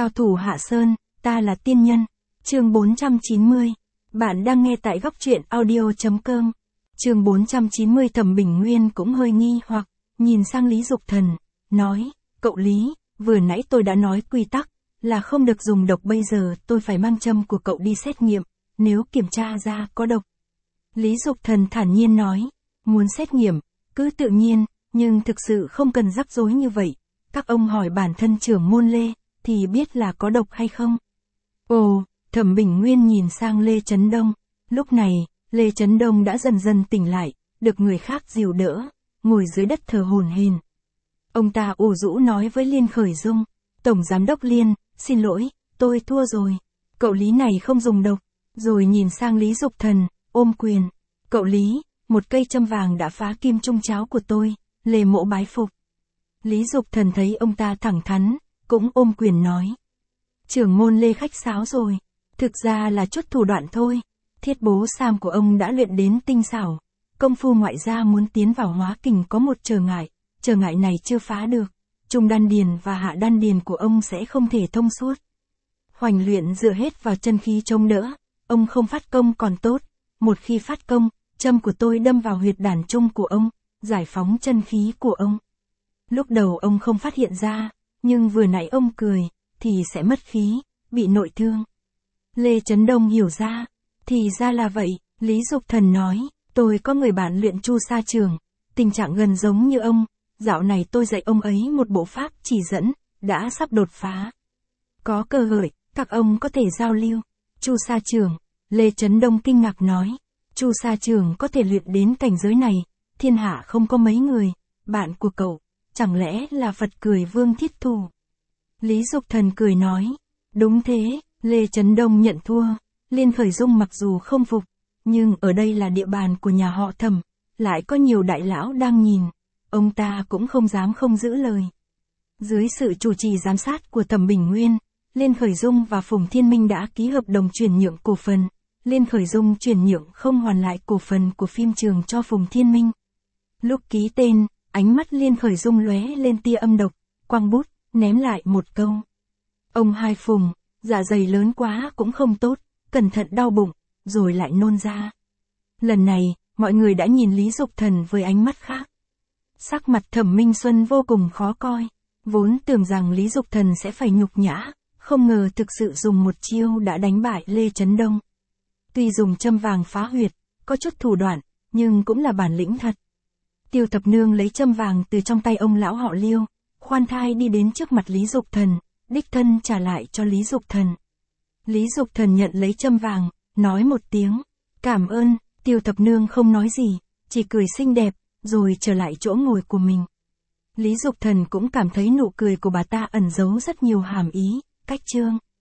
Cao thủ Hạ Sơn, ta là tiên nhân. Chương 490. Bạn đang nghe tại góc truyện audio.com. Chương 490. Thẩm Bình Nguyên cũng hơi nghi hoặc, nhìn sang Lý Dục Thần, nói, cậu Lý, vừa nãy tôi đã nói quy tắc, là không được dùng độc, bây giờ tôi phải mang châm của cậu đi xét nghiệm, nếu kiểm tra ra có độc. Lý Dục Thần thản nhiên nói, muốn xét nghiệm, cứ tự nhiên, nhưng thực sự không cần rắc rối như vậy. Các ông hỏi bản thân trưởng môn Lê, thì biết là có độc hay không? Ồ, Thẩm Bình Nguyên nhìn sang Lê Chấn Đông. Lúc này, Lê Chấn Đông đã dần dần tỉnh lại, được người khác dìu đỡ, ngồi dưới đất thở hổn hển. Ông ta ủ rũ nói với Liên Khởi Dung, Tổng Giám đốc Liên, xin lỗi, tôi thua rồi. Cậu Lý này không dùng độc. Rồi nhìn sang Lý Dục Thần, ôm quyền. Cậu Lý, một cây châm vàng đã phá kim trung cháo của tôi, Lê mỗ bái phục. Lý Dục Thần thấy ông ta thẳng thắn, cũng ôm quyền nói. Trưởng môn Lê khách sáo rồi, thực ra là chút thủ đoạn thôi. Thiết bố Sam của ông đã luyện đến tinh xảo. Công phu ngoại gia muốn tiến vào hóa kình có một trở ngại này chưa phá được. Trung đan điền và hạ đan điền của ông sẽ không thể thông suốt. Hoành luyện dựa hết vào chân khí chống đỡ, ông không phát công còn tốt. Một khi phát công, châm của tôi đâm vào huyệt đàn trung của ông, giải phóng chân khí của ông. Lúc đầu ông không phát hiện ra, nhưng vừa nãy ông cười, thì sẽ mất khí, bị nội thương. Lê Chấn Đông hiểu ra, thì ra là vậy. Lý Dục Thần nói, tôi có người bạn luyện Chu Sa Trường, tình trạng gần giống như ông, dạo này tôi dạy ông ấy một bộ pháp chỉ dẫn, đã sắp đột phá. Có cơ hội, các ông có thể giao lưu. Chu Sa Trường, Lê Chấn Đông kinh ngạc nói, Chu Sa Trường có thể luyện đến cảnh giới này, thiên hạ không có mấy người, bạn của cậu, chẳng lẽ là Phật cười Vương Thiết Thủ? Lý Dục Thần cười nói, đúng thế. Lê Chấn Đông nhận thua. Liên Khởi Dung mặc dù không phục, nhưng ở đây là địa bàn của nhà họ Thẩm, lại có nhiều đại lão đang nhìn, ông ta cũng không dám không giữ lời. Dưới sự chủ trì giám sát của Thẩm Bình Nguyên, Liên Khởi Dung và Phùng Thiên Minh đã ký hợp đồng chuyển nhượng cổ phần. Liên Khởi Dung chuyển nhượng không hoàn lại cổ phần của phim trường cho Phùng Thiên Minh. Lúc ký tên, ánh mắt Liên Khởi Dung lóe lên tia âm độc, quăng bút, ném lại một câu. Ông hai Phùng, dạ dày lớn quá cũng không tốt, cẩn thận đau bụng, rồi lại nôn ra. Lần này, mọi người đã nhìn Lý Dục Thần với ánh mắt khác. Sắc mặt Thẩm Minh Xuân vô cùng khó coi, vốn tưởng rằng Lý Dục Thần sẽ phải nhục nhã, không ngờ thực sự dùng một chiêu đã đánh bại Lê Chấn Đông. Tuy dùng châm vàng phá huyệt, có chút thủ đoạn, nhưng cũng là bản lĩnh thật. Tiêu Thập Nương lấy châm vàng từ trong tay ông lão họ Liêu, khoan thai đi đến trước mặt Lý Dục Thần, đích thân trả lại cho Lý Dục Thần. Lý Dục Thần nhận lấy châm vàng, nói một tiếng, cảm ơn. Tiêu Thập Nương không nói gì, chỉ cười xinh đẹp, rồi trở lại chỗ ngồi của mình. Lý Dục Thần cũng cảm thấy nụ cười của bà ta ẩn giấu rất nhiều hàm ý, cách chương.